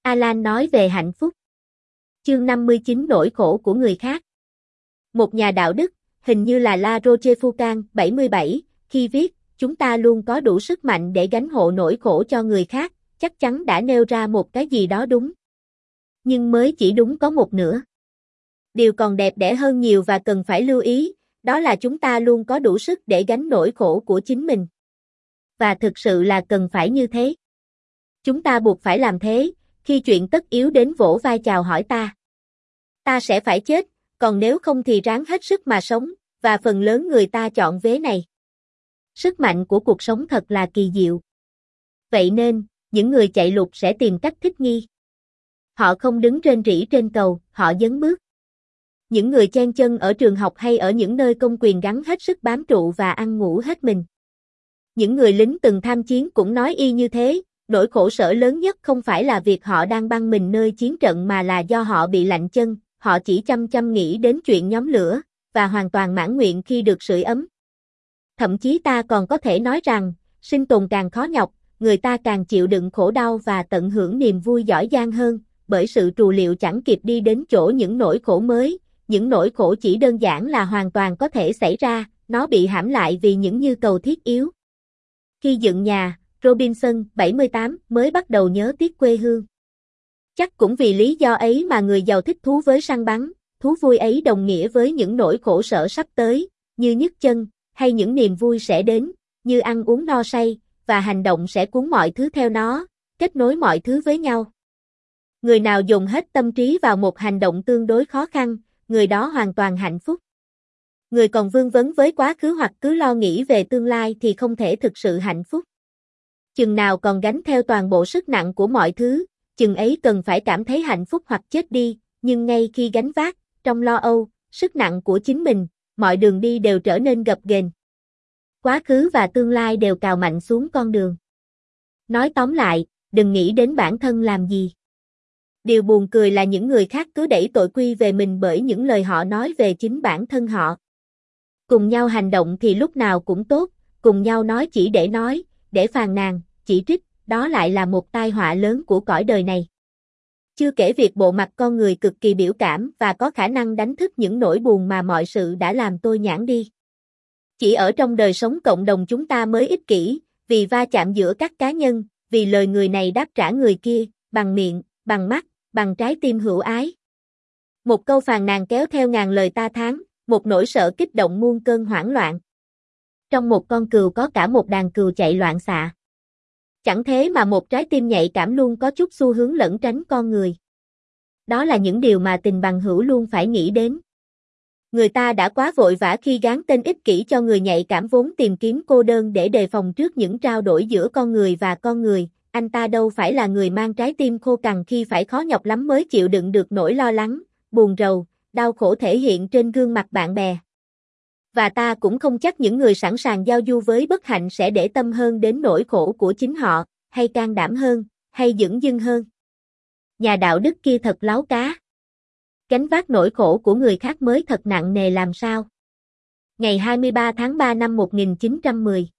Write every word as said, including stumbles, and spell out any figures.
Alan nói về hạnh phúc. Chương năm mươi chín Nỗi khổ của người khác. Một nhà đạo đức, hình như là La Rochefoucauld, bảy mươi bảy, khi viết, chúng ta luôn có đủ sức mạnh để gánh hộ nỗi khổ cho người khác, chắc chắn đã nêu ra một cái gì đó đúng. Nhưng mới chỉ đúng có một nửa. Điều còn đẹp đẽ hơn nhiều và cần phải lưu ý, đó là chúng ta luôn có đủ sức để gánh nỗi khổ của chính mình. Và thực sự là cần phải như thế. Chúng ta buộc phải làm thế, khi chuyện tất yếu đến vỗ vai chào hỏi ta. Ta sẽ phải chết, còn nếu không thì ráng hết sức mà sống, và phần lớn người ta chọn vế này. Sức mạnh của cuộc sống thật là kỳ diệu. Vậy nên, những người chạy lụt sẽ tìm cách thích nghi. Họ không đứng rên rỉ trên cầu, họ dấn bước. Những người chen chân ở trường học hay ở những nơi công quyền gắng hết sức bám trụ và ăn ngủ hết mình. Những người lính từng tham chiến cũng nói y như thế, nỗi khổ sở lớn nhất không phải là việc họ đang băng mình nơi chiến trận mà là do họ bị lạnh chân, họ chỉ chăm chăm nghĩ đến chuyện nhóm lửa, và hoàn toàn mãn nguyện khi được sưởi ấm. Thậm chí ta còn có thể nói rằng, sinh tồn càng khó nhọc, người ta càng chịu đựng khổ đau và tận hưởng niềm vui giỏi giang hơn, bởi sự trù liệu chẳng kịp đi đến chỗ những nỗi khổ mới, những nỗi khổ chỉ đơn giản là hoàn toàn có thể xảy ra, nó bị hãm lại vì những nhu cầu thiết yếu. Khi dựng nhà, Robinson, bảy mươi tám, mới bắt đầu nhớ tiếc quê hương. Chắc cũng vì lý do ấy mà người giàu thích thú với săn bắn, thú vui ấy đồng nghĩa với những nỗi khổ sở sắp tới, như nhức chân, hay những niềm vui sẽ đến, như ăn uống no say, và hành động sẽ cuốn mọi thứ theo nó, kết nối mọi thứ với nhau. Người nào dùng hết tâm trí vào một hành động tương đối khó khăn, người đó hoàn toàn hạnh phúc. Người còn vương vấn với quá khứ hoặc cứ lo nghĩ về tương lai thì không thể thực sự hạnh phúc. Chừng nào còn gánh theo toàn bộ sức nặng của mọi thứ, chừng ấy cần phải cảm thấy hạnh phúc hoặc chết đi, nhưng ngay khi gánh vác, trong lo âu, sức nặng của chính mình, mọi đường đi đều trở nên gập ghềnh. Quá khứ và tương lai đều cào mạnh xuống con đường. Nói tóm lại, đừng nghĩ đến bản thân làm gì. Điều buồn cười là những người khác cứ đẩy tội quy về mình bởi những lời họ nói về chính bản thân họ. Cùng nhau hành động thì lúc nào cũng tốt, cùng nhau nói chỉ để nói, để phàn nàn, chỉ trích, đó lại là một tai họa lớn của cõi đời này. Chưa kể việc bộ mặt con người cực kỳ biểu cảm và có khả năng đánh thức những nỗi buồn mà mọi sự đã làm tôi nhãn đi. Chỉ ở trong đời sống cộng đồng chúng ta mới ích kỷ, vì va chạm giữa các cá nhân, vì lời người này đáp trả người kia, bằng miệng, bằng mắt, bằng trái tim hữu ái. Một câu phàn nàn kéo theo ngàn lời ta thán, một nỗi sợ kích động muôn cơn hoảng loạn. Trong một con cừu có cả một đàn cừu chạy loạn xạ. Chẳng thế mà một trái tim nhạy cảm luôn có chút xu hướng lẩn tránh con người. Đó là những điều mà tình bằng hữu luôn phải nghĩ đến. Người ta đã quá vội vã khi gán tên ích kỷ cho người nhạy cảm vốn tìm kiếm cô đơn để đề phòng trước những trao đổi giữa con người và con người. Anh ta đâu phải là người mang trái tim khô cằn khi phải khó nhọc lắm mới chịu đựng được nỗi lo lắng, buồn rầu, đau khổ thể hiện trên gương mặt bạn bè. Và ta cũng không chắc những người sẵn sàng giao du với bất hạnh sẽ để tâm hơn đến nỗi khổ của chính họ, hay can đảm hơn, hay dửng dưng hơn. Nhà đạo đức kia thật láo cá. Gánh vác nỗi khổ của người khác mới thật nặng nề làm sao. Ngày hai mươi ba tháng ba năm một nghìn chín trăm mười